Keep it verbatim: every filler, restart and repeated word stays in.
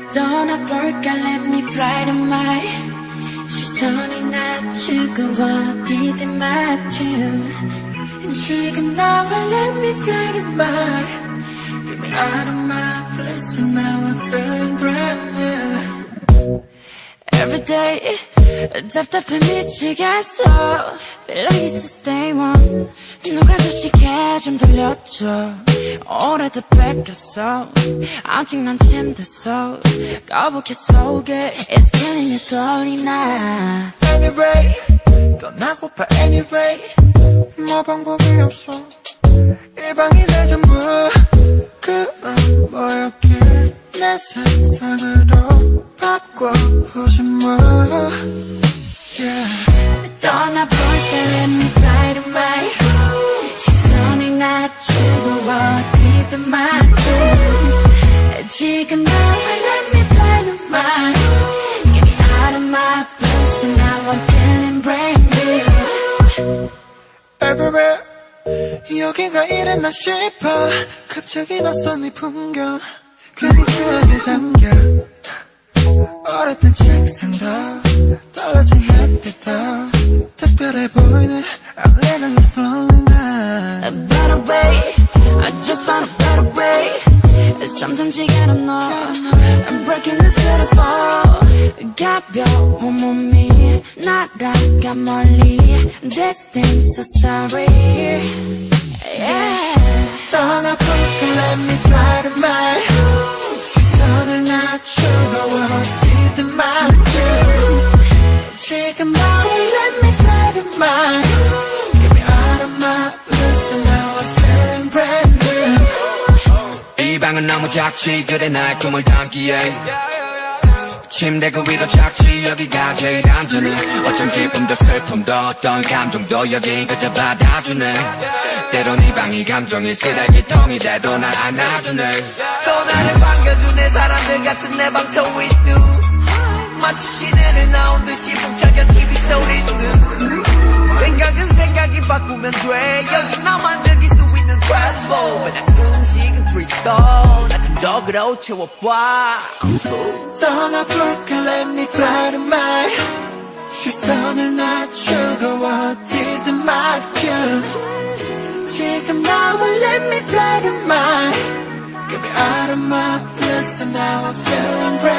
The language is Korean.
떠나볼까 let me fly to my 시선이 낮추고 어디든 맞춤 지금 나와 let me fly to my Get me out of my place and now I'm feeling brand new Every day 답답해 미치겠어 Feel like it's a stay one 누가 주식해 좀 들려줘 오래돼 뺏겼어 아직 난 침대서 거북해 속에 It's killing me slowly now Anyway 떠나고파 anyway 뭐 방법이 없어 이 방이 내 전부 그럼 뭐였길 내 세상으로 바꿔보지 뭐 yeah. 떠나볼까 let me fly to my 시선을 낮추고 어디든 맞춤 지금 나와 let me fly to my Get me out of my place and now I'm feeling brand new Everywhere 여기가 이랬나 싶어 갑자기 낯선 이 풍경 괜히 추억에 잠겨 어렸던 책상도 떨어진 햇빛도 특별해 보이네 I'm living this lonely night A better way I just found a better way Sometimes you gotta know I'm breaking this beautiful 가벼운 몸이 날아가 멀리 This thing's so sorry yeah. 떠나볼까 let me fly to my 시선을 낮추고 어디든 맞춤 지금 나와 let me fly to my Get me out of my place and now I'm feeling brand new 이 방은 너무 작지 그래 날 꿈을 담기에 침대 그 위로 착지 여기가 제일 안전해 어쩜 기쁨도 슬픔도 어떤 감정도 여기 그저 받아주네 때론 이 방이 감정이 쓰레기통이 돼도 날 안아주네 또 나를 반겨주네 사람들 같은 내 방터 with you 마치 시내를 나온 듯이 벅차게 티비 소리는 생각은 생각이 바꾸면 돼 여기 나만 즐길 수 있는 트래블 음식은 트리스톤 나 근적으로 채워봐 떠나볼까 let me fly to my 시선을 낮추고 어디든 맞춤 지금 나와 let me fly to my Get me out of my place and now I'm feeling brand